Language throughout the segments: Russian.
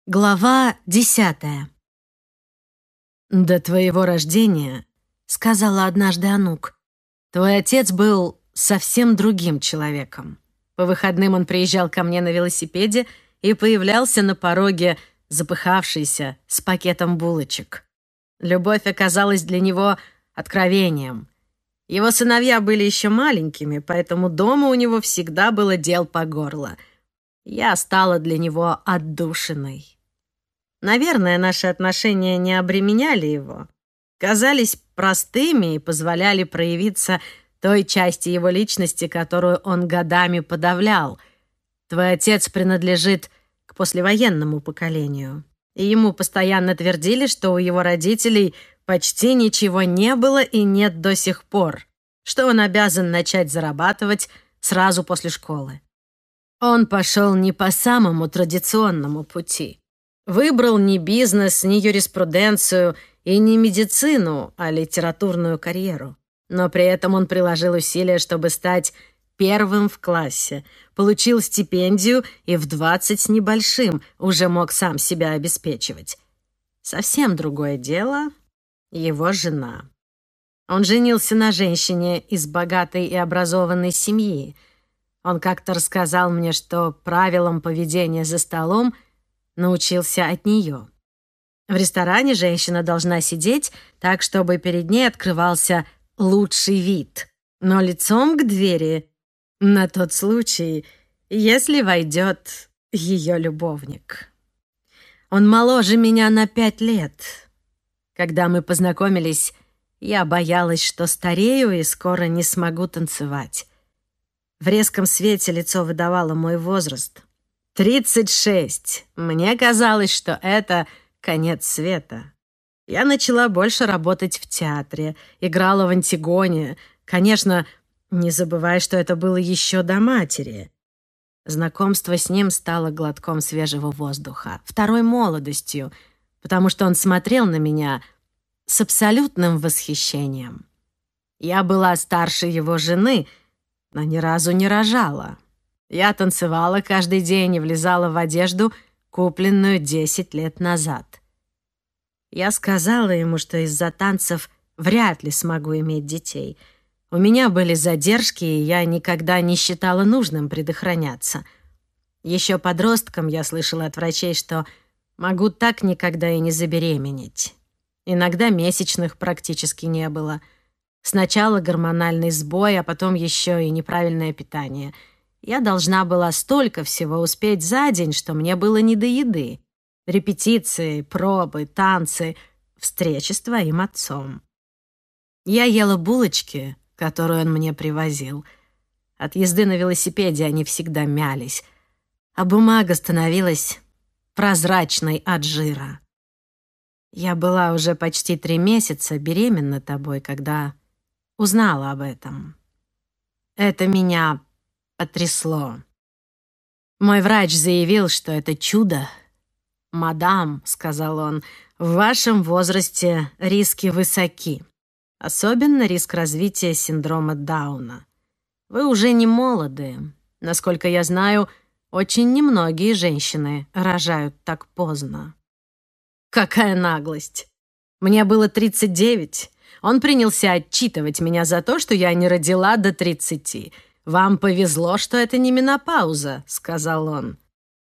Глава 10. «До твоего рождения, — сказала однажды Анук, — твой отец был совсем другим человеком. По выходным он приезжал ко мне на велосипеде и появлялся на пороге, запыхавшийся, с пакетом булочек. Любовь оказалась для него откровением. Его сыновья были еще маленькими, поэтому дома у него всегда было дел по горло. Я стала для него отдушиной. Наверное, наши отношения не обременяли его, казались простыми и позволяли проявиться той части его личности, которую он годами подавлял. Твой отец принадлежит к послевоенному поколению, и ему постоянно твердили, что у его родителей почти ничего не было и нет до сих пор, что он обязан начать зарабатывать сразу после школы. Он пошел не по самому традиционному пути. Выбрал не бизнес, не юриспруденцию и не медицину, а литературную карьеру. Но при этом он приложил усилия, чтобы стать первым в классе, получил стипендию и в 20 с небольшим уже мог сам себя обеспечивать. Совсем другое дело — его жена. Он женился на женщине из богатой и образованной семьи. Он как-то рассказал мне, что правилам поведения за столом научился от нее. В ресторане женщина должна сидеть так, чтобы перед ней открывался лучший вид, но лицом к двери, на тот случай, если войдет ее любовник. Он моложе меня на 5 лет. Когда мы познакомились, я боялась, что старею и скоро не смогу танцевать. В резком свете лицо выдавало мой возраст. 36. Мне казалось, что это конец света. Я начала больше работать в театре, играла в «Антигоне», конечно, не забывая, что это было еще до матери. Знакомство с ним стало глотком свежего воздуха, второй молодостью, потому что он смотрел на меня с абсолютным восхищением. Я была старше его жены, но ни разу не рожала. Я танцевала каждый день и влезала в одежду, купленную 10 лет назад. Я сказала ему, что из-за танцев вряд ли смогу иметь детей. У меня были задержки, и я никогда не считала нужным предохраняться. Еще подростком я слышала от врачей, что могу так никогда и не забеременеть. Иногда месячных практически не было. Сначала гормональный сбой, а потом еще и неправильное питание — я должна была столько всего успеть за день, что мне было не до еды. Репетиции, пробы, танцы, встречи с твоим отцом. Я ела булочки, которые он мне привозил. От езды на велосипеде они всегда мялись, а бумага становилась прозрачной от жира. Я была уже почти 3 месяца беременна тобой, когда узнала об этом. Это меня потрясло. Мой врач заявил, что это чудо. «Мадам», — сказал он, — «в вашем возрасте риски высоки, особенно риск развития синдрома Дауна. Вы уже не молоды. Насколько я знаю, очень немногие женщины рожают так поздно». Какая наглость! Мне было 39. Он принялся отчитывать меня за то, что я не родила до 30. «Вам повезло, что это не менопауза», — сказал он.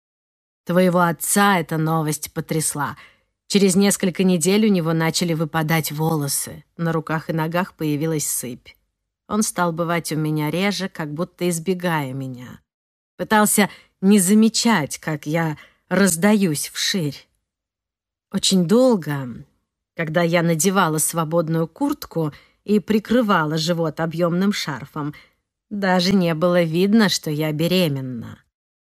Твоего отца эта новость потрясла. Через несколько недель у него начали выпадать волосы. На руках и ногах появилась сыпь. Он стал бывать у меня реже, как будто избегая меня. Пытался не замечать, как я раздаюсь вширь. Очень долго, когда я надевала свободную куртку и прикрывала живот объемным шарфом, даже не было видно, что я беременна.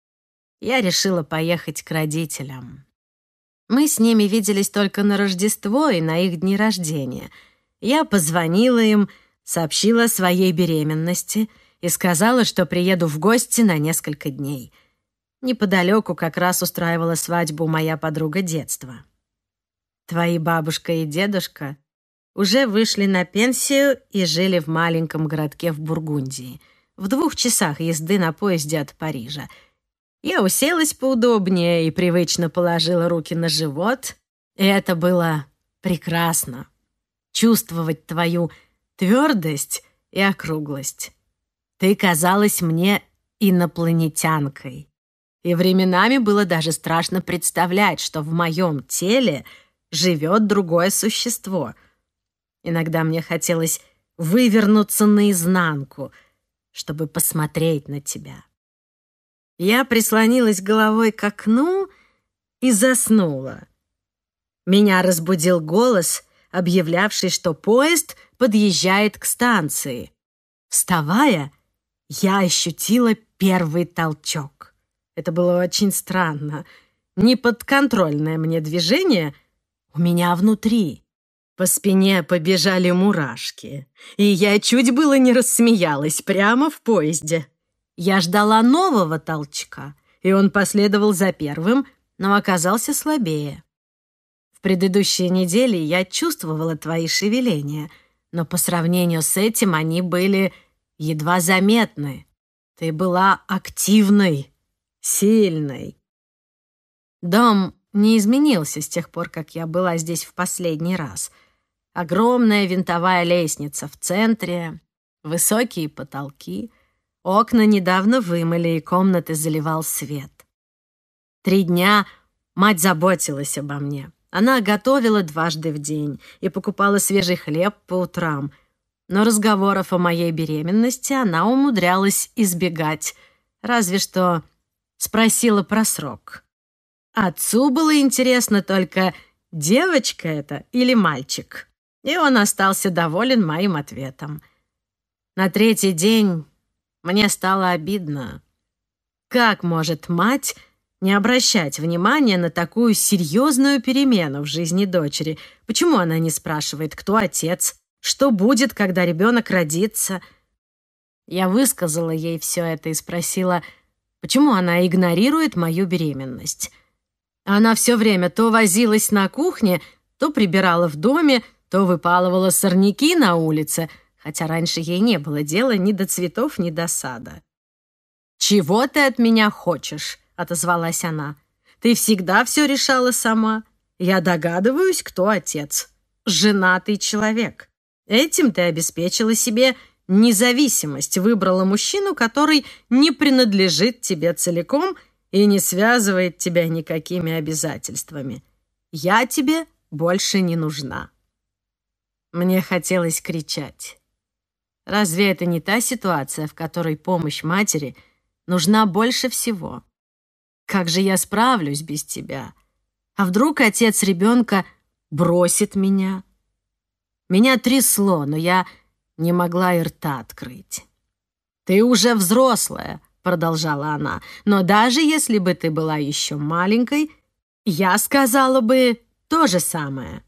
Я решила поехать к родителям. Мы с ними виделись только на Рождество и на их дни рождения. Я позвонила им, сообщила о своей беременности и сказала, что приеду в гости на несколько дней. Неподалеку как раз устраивала свадьбу моя подруга детства. Твои бабушка и дедушка уже вышли на пенсию и жили в маленьком городке в Бургундии, в 2 часах езды на поезде от Парижа. Я уселась поудобнее и привычно положила руки на живот. И это было прекрасно. Чувствовать твою твердость и округлость. Ты казалась мне инопланетянкой. И временами было даже страшно представлять, что в моем теле живет другое существо. Иногда мне хотелось вывернуться наизнанку, чтобы посмотреть на тебя. Я прислонилась головой к окну и заснула. Меня разбудил голос, объявлявший, что поезд подъезжает к станции. Вставая, я ощутила первый толчок. Это было очень странно. Неподконтрольное мне движение у меня внутри. По спине побежали мурашки, и я чуть было не рассмеялась прямо в поезде. Я ждала нового толчка, и он последовал за первым, но оказался слабее. В предыдущие недели я чувствовала твои шевеления, но по сравнению с этим они были едва заметны. Ты была активной, сильной. Дом не изменился с тех пор, как я была здесь в последний раз. Огромная винтовая лестница в центре, высокие потолки. Окна недавно вымыли, и комнаты заливал свет. 3 дня мать заботилась обо мне. Она готовила дважды в день и покупала свежий хлеб по утрам. Но разговоров о моей беременности она умудрялась избегать, разве что спросила про срок. Отцу было интересно только, девочка это или мальчик, и он остался доволен моим ответом. На 3-й день мне стало обидно. Как может мать не обращать внимания на такую серьезную перемену в жизни дочери? Почему она не спрашивает, кто отец, что будет, когда ребенок родится? Я высказала ей все это и спросила, почему она игнорирует мою беременность. Она все время то возилась на кухне, то прибирала в доме, то выпалывала сорняки на улице, хотя раньше ей не было дела ни до цветов, ни до сада. «Чего ты от меня хочешь?» — отозвалась она. «Ты всегда все решала сама. Я догадываюсь, кто отец. Женатый человек. Этим ты обеспечила себе независимость, выбрала мужчину, который не принадлежит тебе целиком и не связывает тебя никакими обязательствами. Я тебе больше не нужна». Мне хотелось кричать. Разве это не та ситуация, в которой помощь матери нужна больше всего? Как же я справлюсь без тебя? А вдруг отец ребенка бросит меня? Меня трясло, но я не могла и рта открыть. «Ты уже взрослая», — продолжала она, «но даже если бы ты была еще маленькой, я сказала бы то же самое».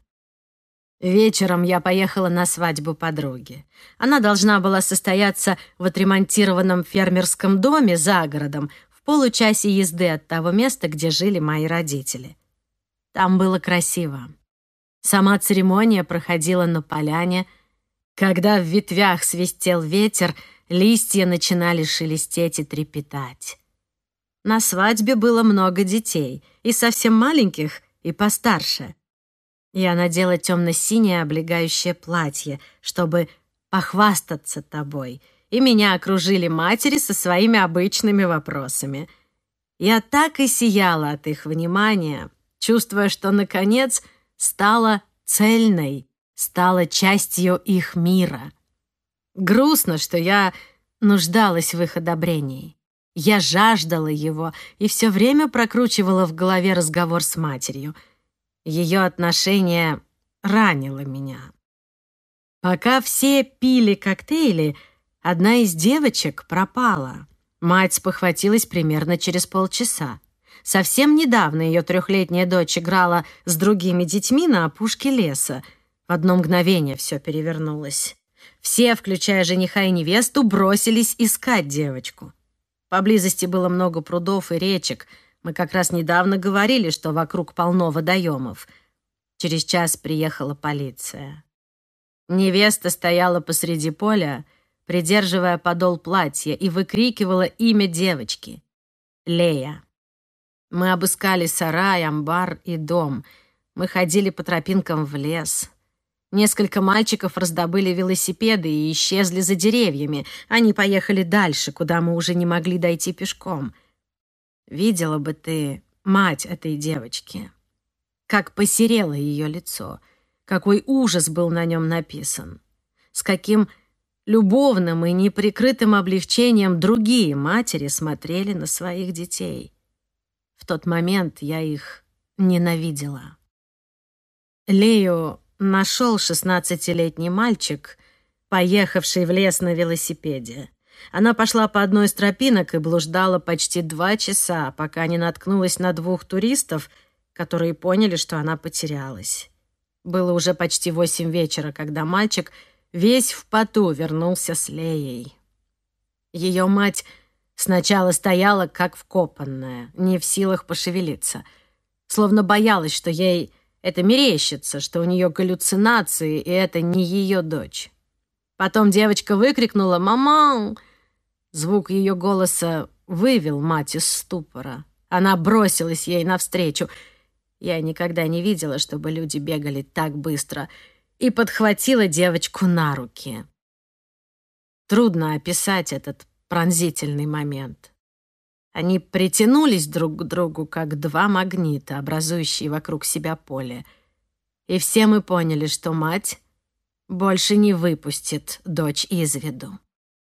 Вечером я поехала на свадьбу подруги. Она должна была состояться в отремонтированном фермерском доме за городом, в получасе езды от того места, где жили мои родители. Там было красиво. Сама церемония проходила на поляне. Когда в ветвях свистел ветер, листья начинали шелестеть и трепетать. На свадьбе было много детей, и совсем маленьких, и постарше. Я надела темно-синее облегающее платье, чтобы похвастаться тобой, и меня окружили матери со своими обычными вопросами. Я так и сияла от их внимания, чувствуя, что, наконец, стала цельной, стала частью их мира. Грустно, что я нуждалась в их одобрении. Я жаждала его и все время прокручивала в голове разговор с матерью. Ее отношение ранило меня. Пока все пили коктейли, одна из девочек пропала. Мать спохватилась примерно через полчаса. Совсем недавно ее 3-летняя дочь играла с другими детьми на опушке леса. В одно мгновение все перевернулось. Все, включая жениха и невесту, бросились искать девочку. Поблизости было много прудов и речек. Мы как раз недавно говорили, что вокруг полно водоемов. Через час приехала полиция. Невеста стояла посреди поля, придерживая подол платья, и выкрикивала имя девочки — Лея. Мы обыскали сарай, амбар и дом. Мы ходили по тропинкам в лес. Несколько мальчиков раздобыли велосипеды и исчезли за деревьями. Они поехали дальше, куда мы уже не могли дойти пешком. Видела бы ты мать этой девочки. Как посерело ее лицо. Какой ужас был на нем написан. С каким любовным и неприкрытым облегчением другие матери смотрели на своих детей. В тот момент я их ненавидела. Лею нашел 16-летний мальчик, поехавший в лес на велосипеде. Она пошла по одной из тропинок и блуждала почти 2 часа, пока не наткнулась на 2 туристов, которые поняли, что она потерялась. Было уже почти 8 вечера, когда мальчик весь в поту вернулся с Леей. Ее мать сначала стояла как вкопанная, не в силах пошевелиться, словно боялась, что ей это мерещится, что у нее галлюцинации, и это не ее дочь. Потом девочка выкрикнула «Мама!». Звук ее голоса вывел мать из ступора. Она бросилась ей навстречу. Я никогда не видела, чтобы люди бегали так быстро, и подхватила девочку на руки. Трудно описать этот пронзительный момент. Они притянулись друг к другу, как 2 магнита, образующие вокруг себя поле. И все мы поняли, что мать больше не выпустит дочь из виду.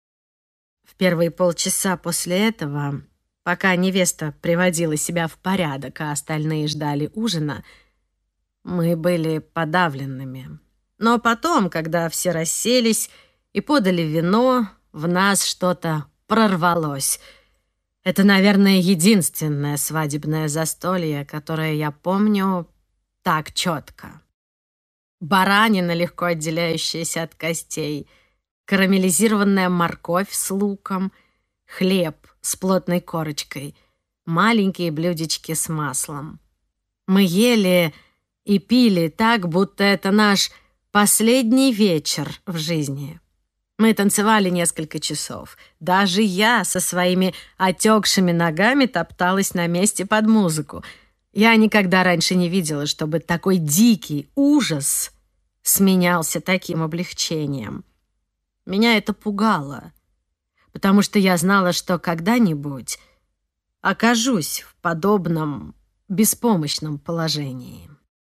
В первые полчаса после этого, пока невеста приводила себя в порядок, а остальные ждали ужина, мы были подавленными. Но потом, когда все расселись и подали вино, в нас что-то прорвалось. Это, наверное, единственное свадебное застолье, которое я помню так четко. Баранина, легко отделяющаяся от костей, карамелизированная морковь с луком, хлеб с плотной корочкой, маленькие блюдечки с маслом. Мы ели и пили так, будто это наш последний вечер в жизни. Мы танцевали несколько часов. Даже я со своими отекшими ногами топталась на месте под музыку. Я никогда раньше не видела, чтобы такой дикий ужас сменялся таким облегчением. Меня это пугало, потому что я знала, что когда-нибудь окажусь в подобном беспомощном положении.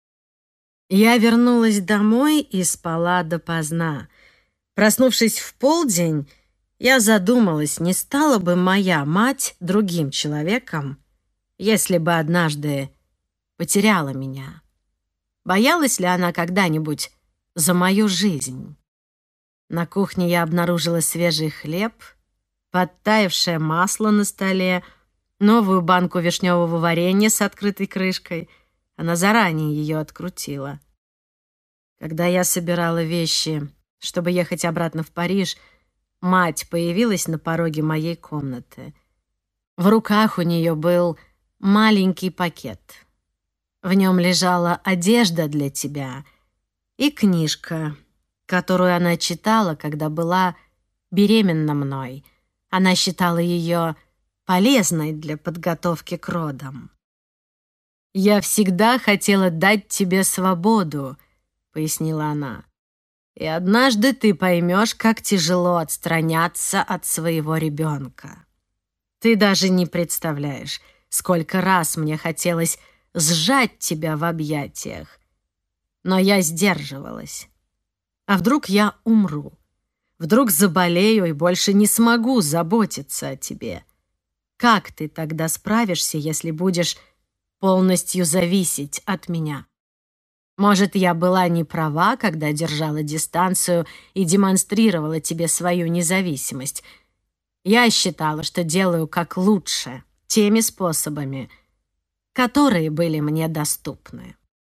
Я вернулась домой и спала допоздна. Проснувшись в полдень, я задумалась, не стала бы моя мать другим человеком, если бы однажды потеряла меня. Боялась ли она когда-нибудь за мою жизнь? На кухне я обнаружила свежий хлеб, подтаявшее масло на столе, новую банку вишневого варенья с открытой крышкой. Она заранее ее открутила. Когда я собирала вещи, чтобы ехать обратно в Париж, мать появилась на пороге моей комнаты. В руках у нее был маленький пакет. В нем лежала одежда для тебя и книжка, которую она читала, когда была беременна мной. Она считала ее полезной для подготовки к родам. «Я всегда хотела дать тебе свободу», — пояснила она. «И однажды ты поймешь, как тяжело отстраняться от своего ребенка. Ты даже не представляешь, сколько раз мне хотелось сжать тебя в объятиях. Но я сдерживалась. А вдруг я умру? Вдруг заболею и больше не смогу заботиться о тебе? Как ты тогда справишься, если будешь полностью зависеть от меня? Может, я была не права, когда держала дистанцию и демонстрировала тебе свою независимость. Я считала, что делаю как лучше, теми способами, которые были мне доступны.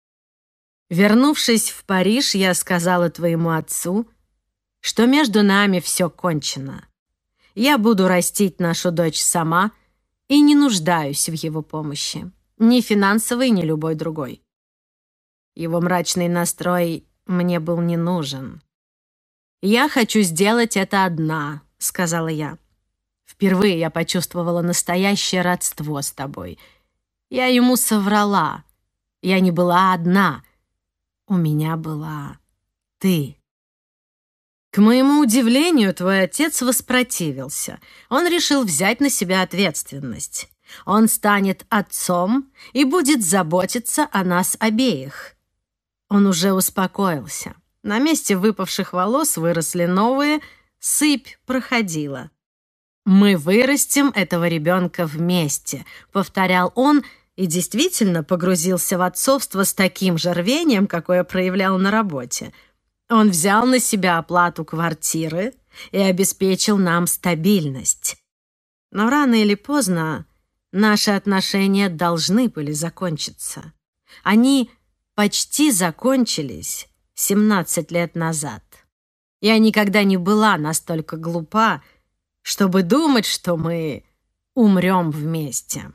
Вернувшись в Париж, я сказала твоему отцу, что между нами все кончено. Я буду растить нашу дочь сама и не нуждаюсь в его помощи, ни финансовой, ни любой другой. Его мрачный настрой мне был не нужен. «Я хочу сделать это одна», — сказала я. «Впервые я почувствовала настоящее родство с тобой. Я ему соврала. Я не была одна. У меня была ты. К моему удивлению, твой отец воспротивился. Он решил взять на себя ответственность. Он станет отцом и будет заботиться о нас обеих. Он уже успокоился. На месте выпавших волос выросли новые, сыпь проходила. «Мы вырастим этого ребенка вместе», — повторял он, и действительно погрузился в отцовство с таким же рвением, какое проявлял на работе. Он взял на себя оплату квартиры и обеспечил нам стабильность. Но рано или поздно наши отношения должны были закончиться. Они почти закончились 17 лет назад. Я никогда не была настолько глупа, чтобы думать, что мы умрем вместе.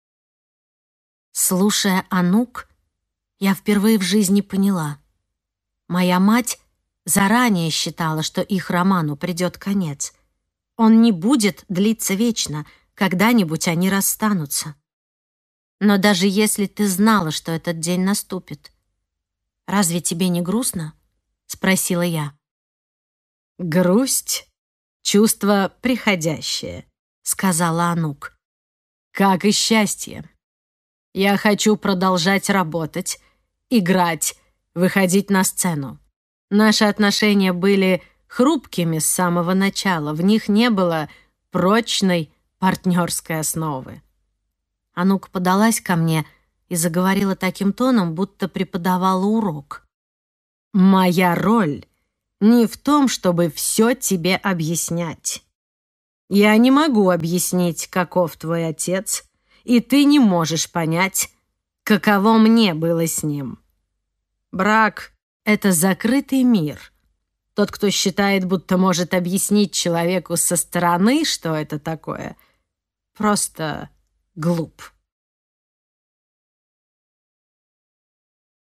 Слушая Анук, я впервые в жизни поняла. Моя мать заранее считала, что их роману придет конец. Он не будет длиться вечно, когда-нибудь они расстанутся. Но даже если ты знала, что этот день наступит, разве тебе не грустно? Спросила я. Грусть — чувство приходящее, сказала Анук. Как и счастье. Я хочу продолжать работать, играть, выходить на сцену. Наши отношения были хрупкими с самого начала, в них не было прочной партнерской основы. Анук подалась ко мне и заговорила таким тоном, будто преподавала урок. «Моя роль не в том, чтобы все тебе объяснять. Я не могу объяснить, каков твой отец, и ты не можешь понять, каково мне было с ним. Брак — это закрытый мир. Тот, кто считает, будто может объяснить человеку со стороны, что это такое, просто глуп».